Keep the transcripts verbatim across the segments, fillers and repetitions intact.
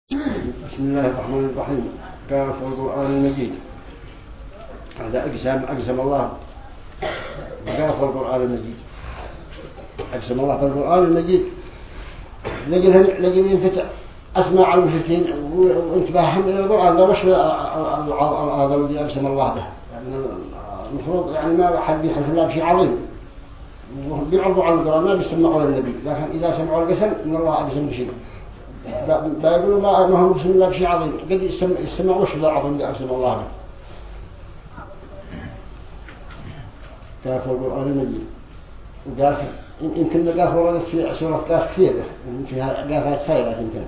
بسم الله الرحمن الرحيم. كاف القرآن المجيد. هذا أقسم أقسم الله بكاف القرآن المجيد. أقسم الله بالقرآن المجيد لجل لجل ينفتح أسماع المشركين وانتباههم إلى القرآن. لا وش هذا الذي أقسم الله به، يعني المفروض يعني ما حد يحلف الله بشيء عظيم بيعرضوا عن القرآن ما بيسمعوا للنبي، لكن إذا سمعوا القسم إن الله أقسم بشيء بيقولوا ما ما هم بسم الله بشيء عظيم، قد يسمعوا وش ذا عظيم اللي أقسم الله به. كاف القرآن المجيد. وقال يمكن قاف ورد في سورة كاف كثيرة فيها قافات خيرة يمكن.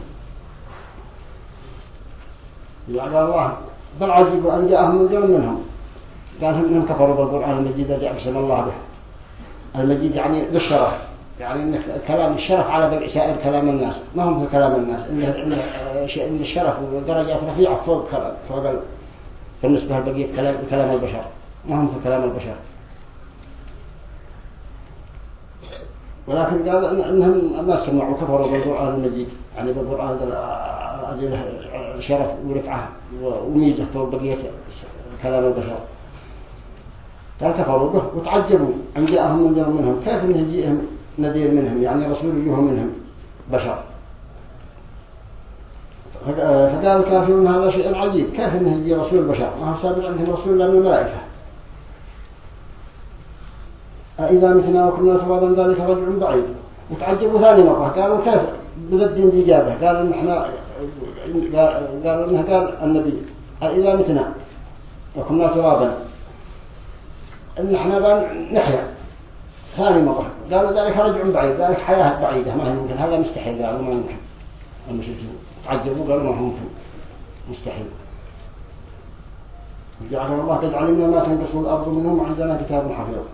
قال الله بل عجبوا أن جاءهم منذر منهم، قال هم كفروا بالقرآن المجيد الذي أقسم الله به. المجيد يعني بالشرف، يعني إن كلام الشرف على بقى سائر كلام الناس، ما هم في كلام الناس، إن إن الشرف ودرجات رفيعة فوق كلام فوق بالنسبة لبقية كلام كلام البشر، ما هم في كلام البشر. ولكن قال إنهم ما سمعوا كفروا بالقرآن المجيد، يعني بالقرآن الشرف ورفعه وميزة فوق بقية كلام البشر. قال كفروا به وتعجبوا أن جاءهم منذر منهم، كيف يجيئهم نذير منهم، يعني رسول يجيهم منهم بشر. فقال الكافرون هذا شيء عجيب، كيف انه يجي رسول بشر ما هو سابق عندهم رسول لأنه الملائكة. أإذا متنا وكنا ترابا ذلك رجع بعيد. وتعجبوا ثاني مرة قالوا كيف بذل الإجابة، قال إن إحنا قال إنه قال النبي أإذا متنا وكنا ترابا إن إحنا نحيا ثاني مرة، قالوا ذلك رجع بعيد، ذلك حياة بعيدة ما هي ممكن، هذا مستحيل، قالوا ما يمكن. المشركين تعجبوا قالوا ما هو ممكن مستحيل. جعل الله قد علمنا ما تنقص الأرض منهم وعندنا كتاب حفيظ.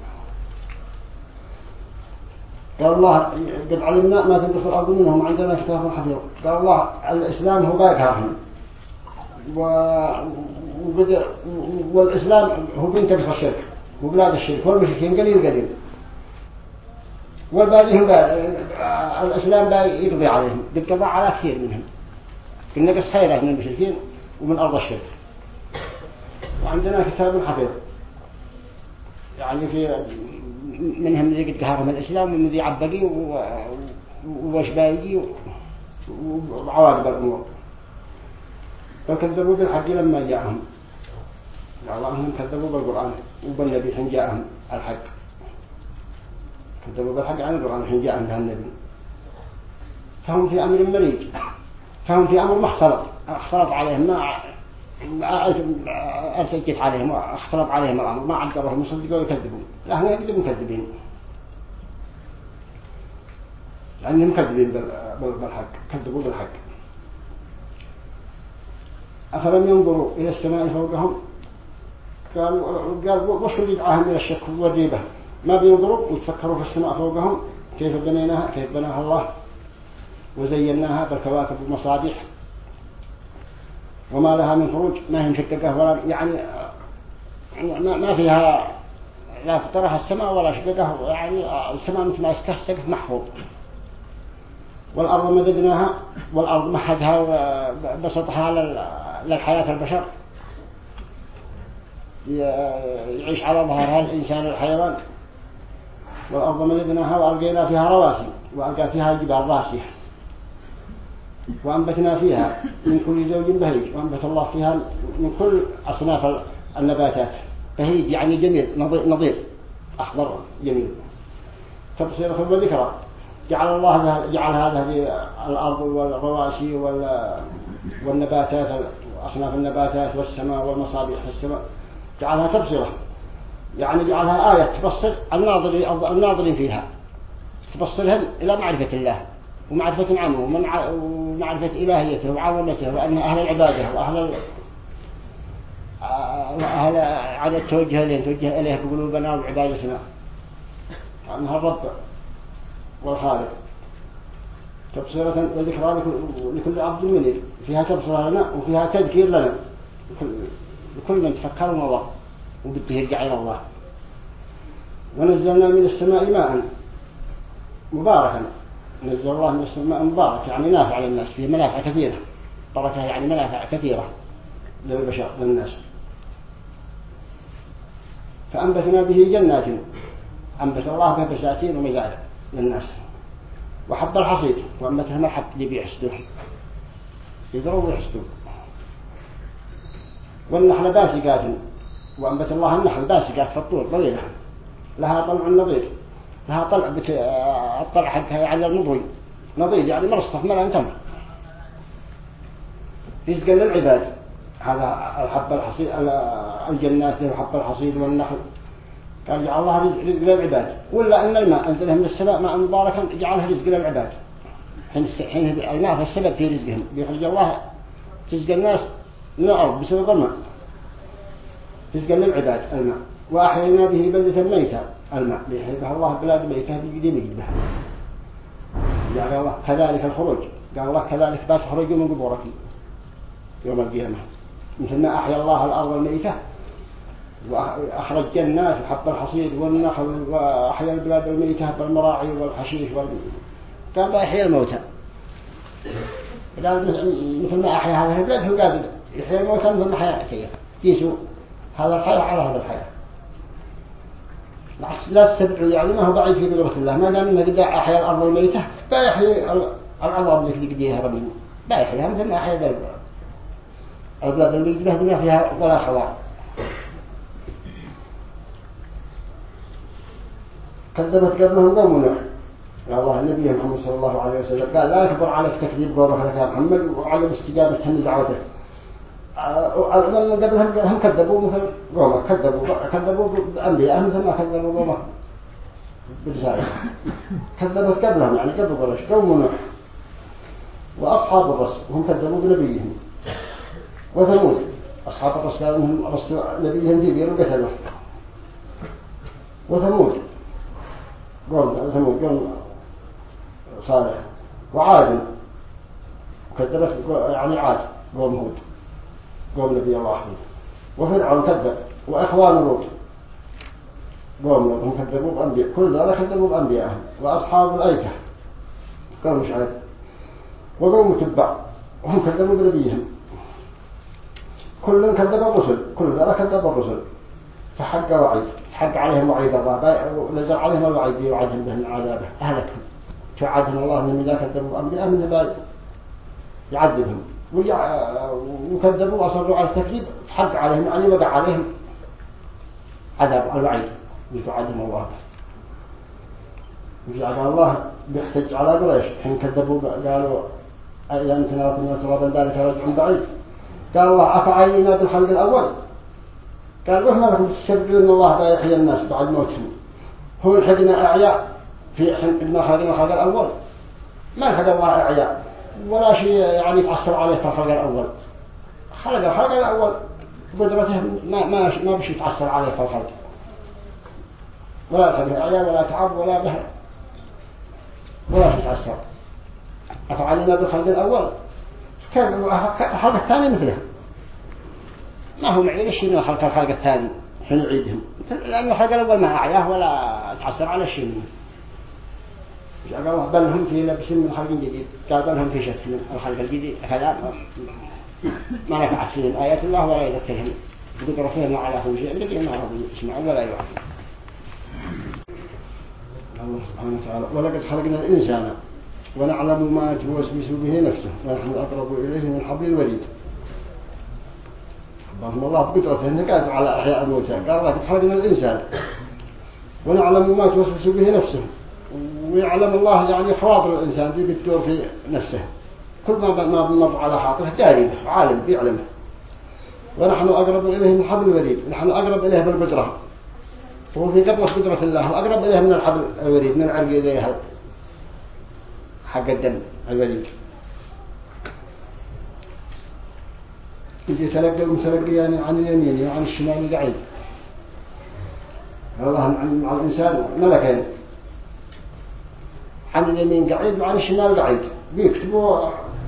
قال الله قد علمنا ما تنقص الأرض منهم وعندنا كتاب حفيظ. قال الله الإسلام هو باقيهم و... وبدأ... والإسلام هو بينتقص الشرك وبلاد الشرك والمشركين قليل قليل، والباقيهم الإسلام باقي يقضي عليهم بالقضاء على كثير منهم، النقص خيرات من المشركين ومن أرض الشرك. وعندنا كتاب حفيظ، يعني في منهم اللي قد قهرهم الإسلام ومن ذي عبقي ووش باقي وعواقب الأمور. فكذبوا بالحق لما جاءهم، الله أنهم كذبوا بالقرآن وبالنبي حين جاءهم الحق، كذبوا بالحق عن القرآن حين جاءهم بها النبي. فهم في أمر مريج، فهم في أمر مختلط اختلط عليهم، ما أرتجت عليهم واختلط عليهم الأمر، ما عقبهم يصدقوا ويكذبون، لا هم يكذبون مكذبين لأنهم مكذبين بالحق، كذبوا بالحق. أفلم ينظروا إلى السماء فوقهم، قال قال وش اللي يدعاهم إلى الشك والريبة، ما بينظروا ويتفكروا في السماء فوقهم كيف بنيناها كيف بناها الله وزيناها بالكواكب والمصابيح وما لها من فروج، ما هي مشققة ولا يعني ما فيها لا فطرها السماء ولا شققة، يعني السماء مثل ما سقف محفوظ. والأرض مددناها، والأرض مهدها وبسطها للحياة البشر يعيش على ظهرها الإنسان الحيوان. والأرض مددناها وألقينا فيها رواسي وألقى فيها الجبال راسية وأنبتنا فيها من كل زوج بهيج، وأنبت الله فيها من كل أصناف النباتات بهيج يعني جميل نظير أخضر جميل. تبصيرة وذكرى. جعل الله جعل هذه الأرض والرواسي والنباتات أصناف النباتات والسماء والمصابيح في السماء جعلها تبصرة، يعني جعلها آية تبصر الناظرين فيها، تبصرهم إلى معرفة الله ومعرفة نعمه ومعرفة إلهيته وعظمته وأن أهل العبادة وأهل أهل على التوجه اللي نتوجه إليه بقلوبنا وعبادتنا، أنها الرب والخالق. تبصرة وذكرى لكل عبد منيب، فيها تبصرة لنا وفيها تذكير لنا لكل من تفكر الله وبده يرجع إلى الله. ونزلنا من السماء ماء مباركا، نزل الله من السماء مبارك يعني نافع للناس، فيه منافع كثيرة تركها يعني منافع كثيرة للبشر للناس. فأنبتنا به جنات، أنبت الله به بساتين ومزارع للناس. وحب الحصيد، وأنبتها مرحب يبيع يحسدوه يضربوا ويحسدوه. والنحل باسقات، وأنبت الله النحل باسقات في الطول طويلة لها طلع نضيد، لها طلع بت... الطلع حقها يعني النضوي نضيد يعني مرصف ملأ تمر رزقا للعباد. هذا الحب الحصيد الجنات وحب الحصيد والنحل كان جعل الله رزق للعباد. ولا أن الماء أنزله من السماء ماء مباركا جعله رزق للعباد. حين الماء في السبب في رزقهم، بيخرج الله رزق الناس من الأرض بسبب الماء، رزقا للعباد الماء. وأحيينا به بلدة ميتة، الماء بيحييها الله بلاد ميتة بقديم يجبها. قال الله كذلك الخروج، قال الله كذلك بات خرجوا من قبوركم يوم القيامة. مثل ما أحيا الله الأرض الميتة وأخرج جنات وحب الحصيد والنخل، وأحيا البلاد الميتة بالمراعي والحشيش وال... قال بأحيا الموتى. قال مثل ما أحيا هذه البلاد هو قادر يحيا الموتى مثل ما حيا كيف يسوء هذا الحياة على هذا الحياة. لا تستبعوا يعني ما هو بعيد في قدرة الله. ما دام إنه قد أحيا الأرض الميتة بيحيي العظام اللي قديها ربنا بيحييها مثل ما أحيا ذلك البلاد اللي قديها فيها ولا خضار. كذبت قبلهم قوم نوح. قال الله النبي محمد صلى الله عليه وسلم قال لا يكبر عليك تكذيب قومك يا محمد وعدم استجابتهم لدعوته. من قبلهم هم كذبوا مثل قومك، كذبوا كذبوا بأنبياء مثل ما كذبوا قومك برسالة. كذبت قبلهم يعني قبل قريش قوم نوح وأصحاب الرس هم كذبوا بنبيهم. وثمود أصحاب الرس قالوا هم رسل نبيهم في بير وقتلوا. وثمود قوم ثمود قوم صالح. وعاد كذبت يعني عاد قوم هود قوم نبي الله أحمد. وفرعون كذب. وإخوان لوط قوم لوط هم كذبوا بأنبياء، كل ذلك كذبوا بأنبيائهم. وأصحاب الأيكة قوم شعيب. وقوم تبع وهم كذبوا بنبيهم. كل كذب الرسل، كل ذلك كذب الرسل. فحق وعيد، حق عليهم وعيد الله ونزل عليهم الوعيد يوعدهم به من عذابه أهلكهم. توعدهم الله من ذا كذبوا بأنبيائهم من ذا يعذبهم. وكذبوا وأصروا على التكذيب حق عليهم يعني وقع عليهم عذاب الوعيد يتوعدهم الله. وجعل الله بيحتج على قريش حين كذبوا قالوا إذا أنتنا وكنا ترابا ذلك رجع بعيد. قال الله أفعينا بالخلق الأول. قال وهم لكم تستبدلون ان الله لا يحيي الناس بعد موتهم. هو خلقنا أعياء في حين خلقنا الخلق الأول ما خلق الله أعياء ولا شيء يعني يتعصر عليه في الخلق الأول. خلق الخلق الأول قدرته ما ما ما بشي يتعصر عليه في الخلق ولا خلق أعياء ولا تعب ولا بهر ولا شيء يتعصر. أفعلنا بالخلق الأول كان الخلق الثاني مثله ما هو معين الشيء من خلق الخلق الثاني حين يعيدهم لأن الخلق الأول ما أعياه ولا تعصر على الشيء منه. قالوا بل هم في لبس من خلق جديد. قال بل هم في شك من الخلق الجديد هذا ما نفعت فيهم آيات الله ولا يذكرهم بقدرتهم على كل شيء الذي ما رضي يسمعون ولا يعلمون. الله سبحانه وتعالى ولقد خلقنا الإنسان ونعلم ما توسوس به نفسه ونحن أقرب إليه من حبل الوريد. اللهم الله بقدرته إنه قادر على أحياء الموتى. قال الله قد خلقنا الإنسان ونعلم ما توسوس به نفسه ويعلم الله يعني خواطر الإنسان دي بتدور في نفسه كل ما ما مر على خاطره داري عالم بيعلمه. ونحن أقرب إليه من حبل الوريد. نحن أقرب إليه بالقدرة وهو في قدرة قدرة الله وأقرب إليه من الحبل الوريد من عرق إليه حق الدم الوريد. يجي تلقى المتلقي يعني عن اليمين وعن الشمال قعيد. الله مع الإنسان ملكين عن اليمين قعيد وعن الشمال قعيد بيكتبوا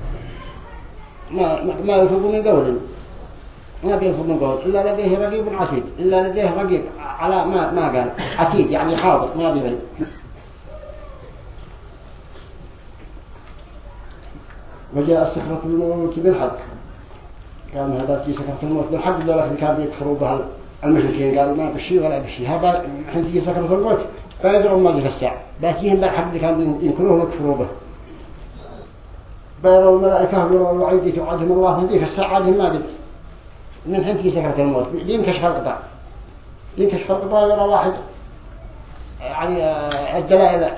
ما ما يفضل من قول ما بيفضل من قول إلا لديه رقيب عتيد إلا لديه رقيب على ما ما قال عتيد يعني حاضر ما بيغيب. وجاء سكرة الموت بالحق. كان هذا في سكرة الموت بالحق ذلك كان بيكفروا بها المشركين قالوا ما بشي ولا بشي هذا حين تجي سكرة الموت فيدرون ما في الساعة باتيهم بالحق اللي كان ينكروه ويكفروا به. بيروا الملائكة والوعيد توعدهم الله من ذيك الساعة عادهم ما قد من حين تجي سكرة الموت ينكشف القطع ينكشف القطع يرى واحد يعني الدلائل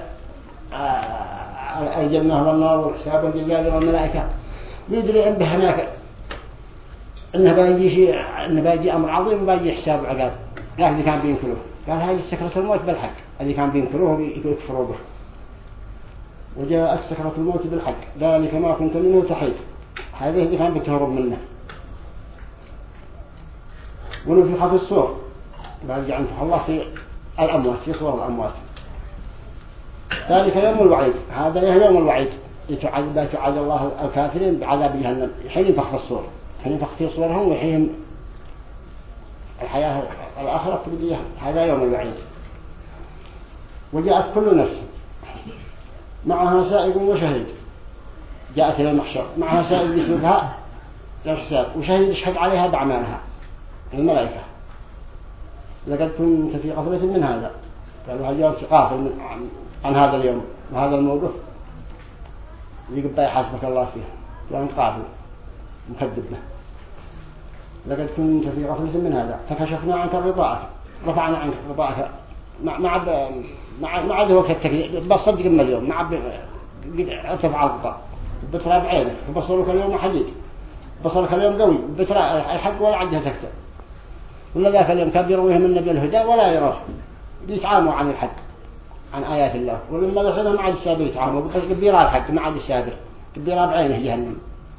الجنة والنار والحساب والجزاء والملائكة يدري أن هناك إنه بيجي شيء إنه بيجي أمر عظيم وبيجي حساب عقاب لكن اللي كان بينكروه قال هذه سكرة الموت بالحق اللي كان بينكروه ويكفروا به. وجاء سكرة الموت بالحق ذلك ما كنت منه تحيط هذه اللي كان بتهرب منه. ونفخ في الصور بعد أن الله في الأموات في صور الأموات ذلك يوم الوعيد هذا يوم الوعيد يتعذب تعذب الله الكافرين بعذاب جهنم حين ينفخ في الصور حين ينفخ في صورهم وحين الحياة الآخرة تبدي هذا يوم الوعيد. وجاءت كل نفس معها سائق وشهيد جاءت إلى المحشر معها سائق يسوقها للحساب وشهيد يشهد عليها بأعمالها الملائكة. لقد كنت في غفلة من هذا قالوا هل غافل عن هذا اليوم وهذا الموضوع يقبل يحاسبك الله فيه وأنت غافل مكذب له. لقد كنت في غفلة من هذا فكشفنا عنك غطاءك رفعنا عنك غطاءك ما عاد ما عاد وقت التكليف بس صدق من اليوم ما عاد ارتفع الغطاء بترى بعينك وبصرك اليوم حديد بصرك اليوم قوي بترى الحق ولا عندها تكتب ولا ذاك اليوم كان يرويهم النبي الهدى ولا يروه بيتعاموا عن الحق عن آيات الله ولما دخلهم عاد السادر يتعاموا بس كبيرا الحق ما عاد السادر كبيرا بعينه جهنم.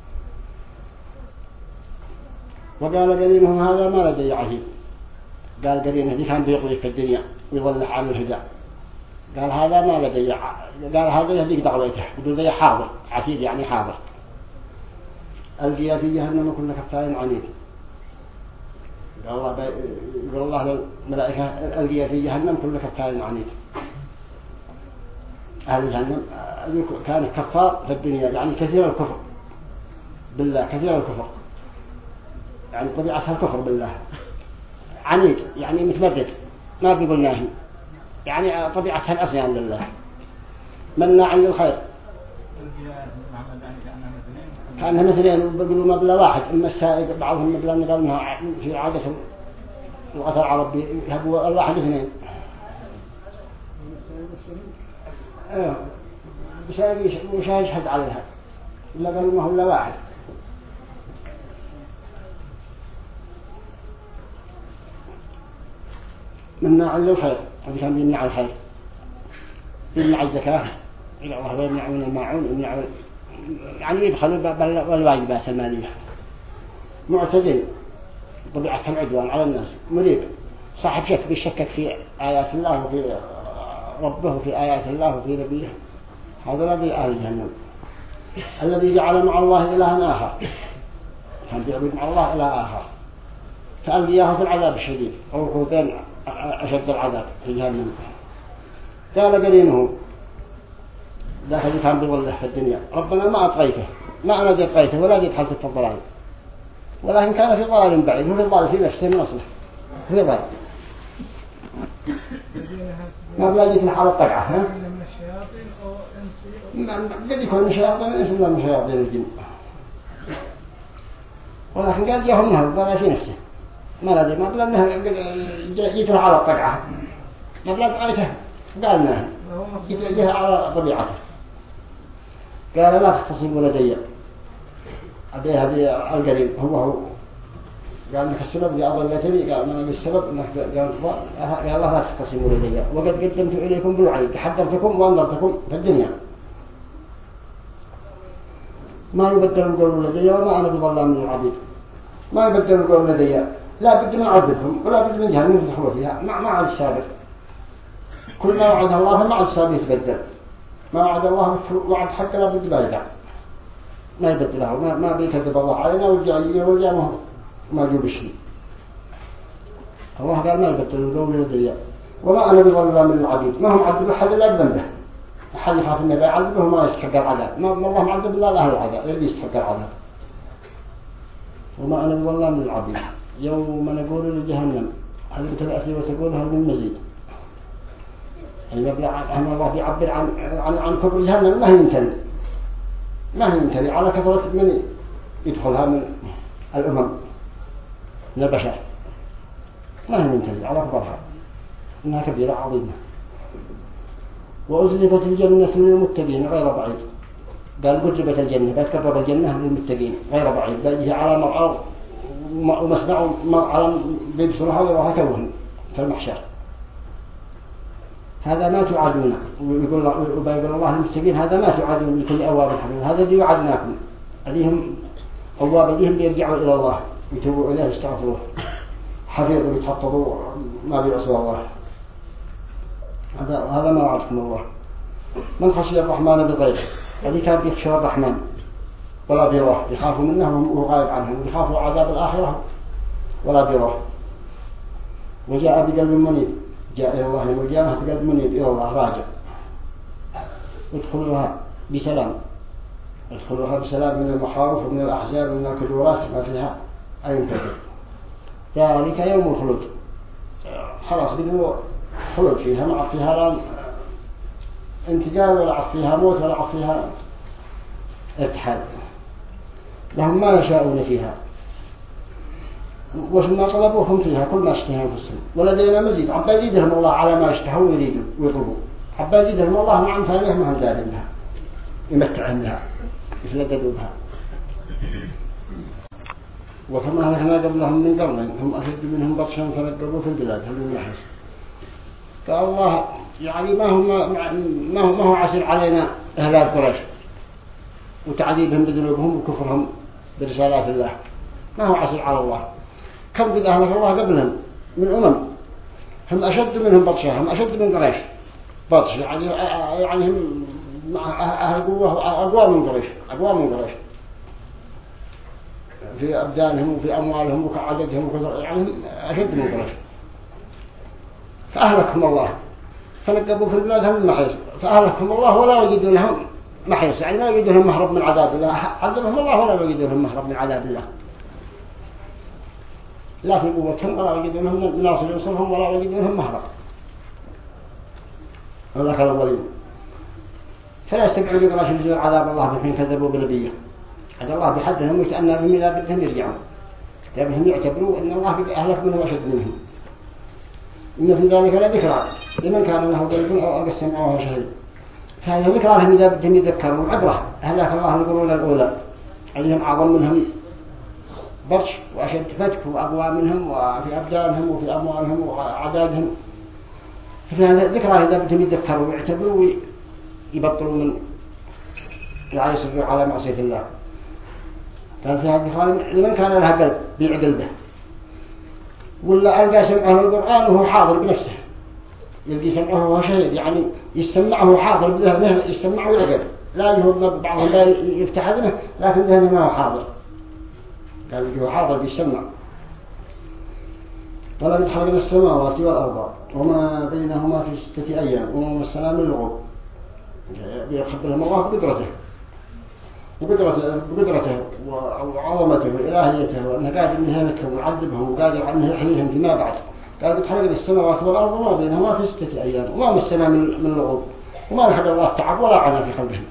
وقال قرينهم هذا ما لدي عهيد قال قرينه دي كان بيقضي في الدنيا ويضلح عن الهدى قال هذا ما لدي قال هذا يهديك دعوته يقول ذي حاضر عتيد يعني حاضر. ألقي في جهنم كل كفار عنيد قال الله يقول الله للملائكة ألقي في جهنم كل كفار عنيد. أهل جهنم كان كفار في الدنيا يعني كثير الكفر بالله كثير الكفر يعني طبيعتها الكفر بالله عنيد يعني متمدد ما بيقول ناهي يعني طبيعتها العصيان لله مناع للخير كانها مثلين بيقولوا مبلغ واحد اما السائق بعضهم مبلغ نقلنها في عادة اللغة العربية يهبوا الواحد اثنين ايه مش يشهد عليها إلا قالوا ما هو إلا واحد. مناع للخير هذا كان بيمنع الخير يمنع الزكاة ويمنعون الماعون يمنعون يعني يدخلوا بالواجبات المالية. معتدل طبيعة العدوان على الناس مريب صاحب شك بيشكك في آيات الله وفي ربه وفي آيات الله وفي نبيه هذا الذي أهل جهنم. الذي جعل مع الله إلها آخر كان بيعبد مع الله إله آخر فألقياه في العذاب الشديد أو خوتين أشد العذاب في جهنم. قال قرينه ذاك اللي كان بيضله في الدنيا ربنا ما أطغيته ما أنا دي أطغيته ولا دي دخلت في الضلال ولكن كان في ضلال بعيد هو في الضلال في نفسه من أصله في ضلال ما بلا جيت على الطقعة ها قد يكون من شياطين الإنس ولا من شياطين الجن ولكن قال جاهم منها الضلال في نفسه ما لدي ما بلا منها جيتها على الطقعة ما بلا طغيته قال منها جيتها على طبيعته. قال لا تختصموا لدي أبي هذه القريب هو هو قال لك السبب يا أضلتني قال من السبب أنك قال يا الله لا تختصموا لدي وقد قدمت إليكم بالوعيد تحذرتكم وأنذرتكم في الدنيا ما يبدل القول لدي وما أنا بظلام من العبيد ما يبدل القول لدي لا بد من عذبهم ولا بد من جهنم تدخلوا فيها مع مع السابق كل ما وعد الله مع السابق يتبدل ما وعد الله وعد حق لا بد ما يدع ما يبدله ما ما بيكذب الله علينا والجاي والجامه ما جوب شيء. الله قال ما يبدل القول لدي وما أنا بظلام من العبيد ما هم عذب أحد إلا بذنبه حد يخاف النبي يعذبه ما يستحق العذاب، ما الله معذب إلا أهل العذاب الذي يستحق العذاب. وما أنا والله من العبيد يوم نقول لجهنم هل تأتي وتقول هل من مزيد. المبلغ عن الله يعبر عن عن عن كبر جهنم ما هي يمتلئ ما هي يمتلئ على كثرة من يدخلها من الأمم من البشر، ما هي يمتلئ على كبرها إنها كبيرة عظيمة. وأزلفت الجنة للمتقين غير بعيد، قال قربت الجنة بتقرب الجنة للمتقين غير بعيد، بل على مرأى ومسمع على بيبصرها ويروها توهم في المحشر. هذا ما توعدون، ويقول الله للمتقين هذا ما توعدون لكل أواب حفيظ، هذا اللي وعدناكم عليهم أواب الذين بيرجعوا إلى الله ويتوبوا إليه ويستغفروه حفيظ ويتحفظوا ما بيعصوا الله. هذا هذا ما وعدكم الله. من خشي الرحمن بالغيب الذي كان يخشى الرحمن ولا بيروح يخافوا منه وهو غائب عنهم ويخافوا عذاب الآخرة ولا بيروح. وجاء بقلب منيب، جاء إلى الله وجاء بقلب منيب إلى الله راجع. ادخلوها بسلام، ادخلوها بسلام من المخاوف ومن الأحزاب ومن الكدورات ما فيها أي كذب. ذلك يوم الخلود، خلاص بدوا خلود فيها، ما فيها لا انتقال ولا فيها موت ولا فيها ارتحال، لهم ما يشاءون فيها وما طلبوهم فيها كل ما اشتهوا أنفسهم، ولدينا مزيد عبا يزيدهم الله على ما اشتهوا ويريدوا ويطلبوا، عبا يزيدهم الله مع ثانيه ما هم زادين لها يمتعهم لها يتلذذوا بها. وكما أهلكنا قبلهم من قرن هم أشد منهم بطشا فنقبوا في البلاد هل من يحس. فالله يعني ما هو ما هو ما هو عسير علينا إهلاك قريش وتعذيبهم بذنوبهم وكفرهم برسالات الله، ما هو عسير على الله. كم قد أهلك الله قبلهم من أمم هم أشد منهم بطشا، هم أشد من قريش بطش، يعني يعني هم أهل قوة أقوى من قريش، أقوى من قريش في أبدانهم وفي أموالهم وكعددهم وكثر، يعني أشد من قريش. فأهلكهم الله فنقبوا في البلاد هم محيص، فأهلكهم الله ولا يجدوا لهم محيص، يعني ما يجدوا لهم مهرب من عذاب الله، عذبهم الله ولا يجدوا لهم مهرب من عذاب الله، لا في قوتهم ولا يجدوا لهم ناصر يوصلهم ولا يجدوا لهم مهرب. هذا كان الولي. فلا يستبعدوا قراش بزور عذاب الله بحين كذبوا بنبيه، عز الله بحدهم ويتأنى بهم إذا بدهم يرجعون، تبهم يعتبروا أن الله قد أهلك منه وأشد منهم. إن في ذلك لذكرى لمن كان له قلب أو ألقى السمع وهو شهيد. فهذه ذكرى لهم إذا بدهم يذكروا عبرة. أهلك الله القرون الأولى عليهم أعظم منهم برش وأشد فتك وأقوى منهم وفي أبدانهم وفي أموالهم وعدادهم. فهذه ذكرى إذا بدهم يذكروا ويعتبروا ويبطلوا من لا يصروا على معصية الله. كان في هذه الحالة لمن كان لها قلب بيع قلبه ولا ألقى سمعه القرآن وهو حاضر بنفسه، يلقي سمعه وهو شهيد، يعني يسمعه حاضر بذهنه يسمعه ويعقل، لا يهم بعضهم لا يفتح ذهنه لكن ذهنه ما هو حاضر، قال هو حاضر بيسمع. ولا بتحرق السماوات والأرض وما بينهما في ستة أيام وما مسنا من لغوب. يخبرهم الله بقدرته بقدرته بقدرته وعظمته وإلهيته وأنه قادر أن يهلكهم ويعذبهم وقادر أن يحييهم فيما بعد. قال تحرق السماوات والأرض وما بينهما في ستة أيام وما مسنا من من لغوب وما لحد الله تعب ولا عنا في خلقهم.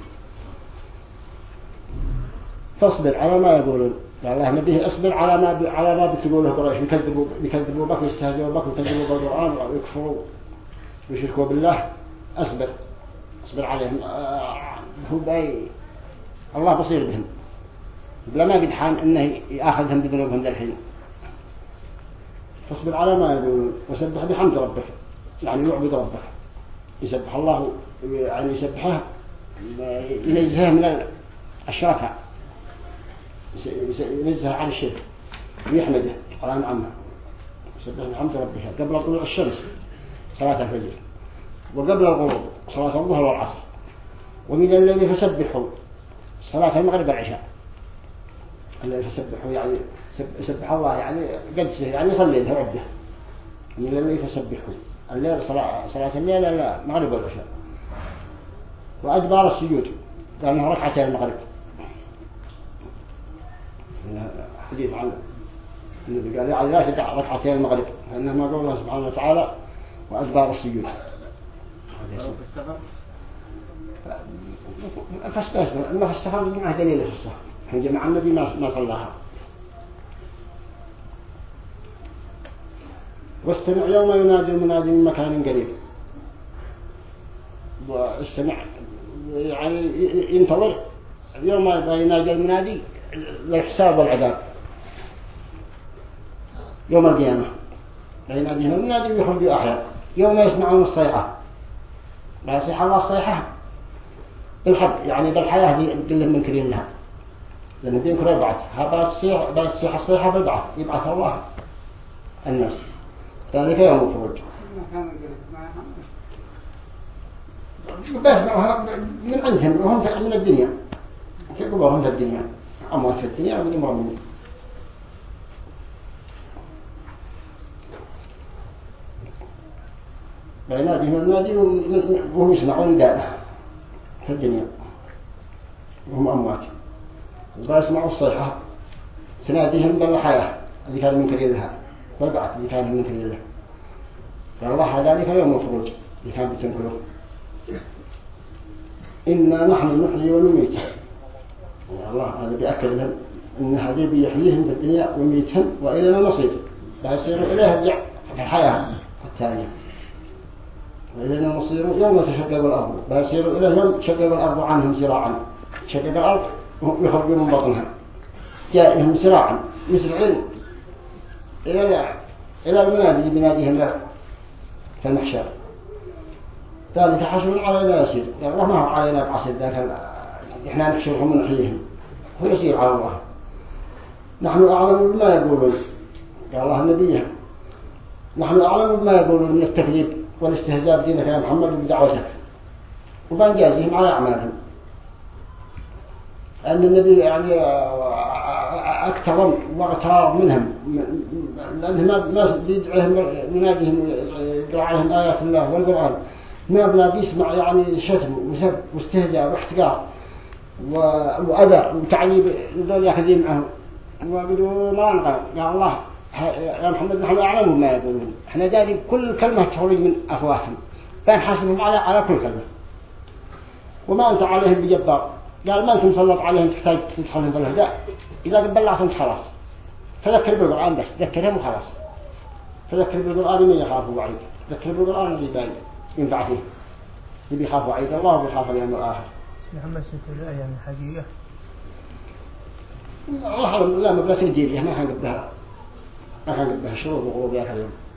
فاصبر على ما يقولون، قال الله نبيه اصبر على ما على ما بتقوله قريش، يكذبوا يكذبوا بك ويستهزئوا بك ويكذبوا بالقرآن ويكفروا ويشركوا بالله. اصبر اصبر عليهم، هو باي الله بصير بهم بلا ما قد حان انه ياخذهم بذنوبهم ذا الحين. فاصبر على ما يقولون وسبح بحمد ربك، يعني يعبد ربك، يسبح الله يعني يسبحه ينزهه من الشركاء، ينزه عن الشرك ويحمده على نعمه. يسبح بحمد ربك قبل طلوع الشمس صلاة الفجر وقبل الغروب صلاة الظهر والعصر، ومن الليل فسبحوا صلاة المغرب والعشاء. الليل فسبحوا يعني سبح الله يعني قدسه يعني صلي له عبده. من الليل فسبحوا الليل صلاة صلاة الليل لا المغرب والعشاء. وأدبار السجود لأنها ركعتين المغرب. حديث عنه النبي قال يعني لا تدع ركعتين المغرب لأنه قال الله سبحانه وتعالى وأدبار السجود. فاستثمر ما في السفر ما دليل في السفر حين جمع النبي ما ما صلاها. واستمع يوم ينادي المنادي من مكان قريب. واستمع يعني ينتظر يوم ينادي المنادي للحساب والعذاب يوم القيامة. يناديهم المنادي ويخرجوا أحياء يوم يسمعون الصيحة. لا يصيح الله الصيحة بالحق يعني بالحياة دي اللي منكرين لها لأنه بينكروا البعث. هذا الصيح بتصيح الصيحة بالبعث يبعث الله الناس ذلك يوم الخروج. بيسمعوها من عندهم وهم من الدنيا في قبورهم في الدنيا أموات في الدنيا ومن المؤمنين. ويناديهم النادي وهم يسمعون دائما في الدنيا وهم أموات ويسمعوا الصيحة تناديهم بالحياة اللي كان منكرين لها والبعث اللي كان منكرين لها. فالله ذلك يوم الخروج اللي كان بتنكره. إنا نحن نحيي ونميت. الله هذا بيأكد لهم إن هذه بيحييهم في الدنيا ويميتهم وإلينا نصير بيصيروا إليه رجع في الحياة الثانية. وإلينا نصير يوم تشقق الأرض بيصيروا إليه يوم تشقق الأرض عنهم سراعا. تشقق الأرض ويخرجوا من بطنها جائهم سراعا مسرعين إلى إلى المنادي بناديهم له في المحشر. ذلك حسب علينا يسير يعني الله ما هو علينا بعسير ذلك إحنا نحشرهم ونحييهم هو يسير على الله. نحن أعلم بما يقولون قال الله النبي نحن أعلم بما يقولون من التكذيب والاستهزاء بدينك يا محمد وبدعوتك وبنجازهم على أعمالهم. أن النبي يعني أكثر واغتار منهم لأنهم ما يدعهم مناديهم يقرأ عليهم آيات الله والقرآن ما بلا بيسمع يعني شتم وسب واستهزاء واحتقار وأذى وتعذيب يقول يأخذين معهم وقالوا ما نقل يا الله يا محمد نحن أعلم ما يقولون احنا داري كل كلمة تخرج من أفواههم فنحاسبهم على على كل كلمة وما أنت عليهم بجبار. قال ما أنت مسلط عليهم تحتاج تدخلهم بالهداء إذا بلغتهم خلاص فذكر بالقرآن بس ذكرهم وخلاص. فذكر بالقرآن من يخافوا وعيد ذكر بالقرآن اللي باي ينفع فيه اللي بيخافوا عيد الله وبيخاف اليوم الآخر. محمد ست الآية من حقيقة الله لا مبلغ الجيرية ما كان قبلها ما كان قبلها شروط وغروبها اليوم.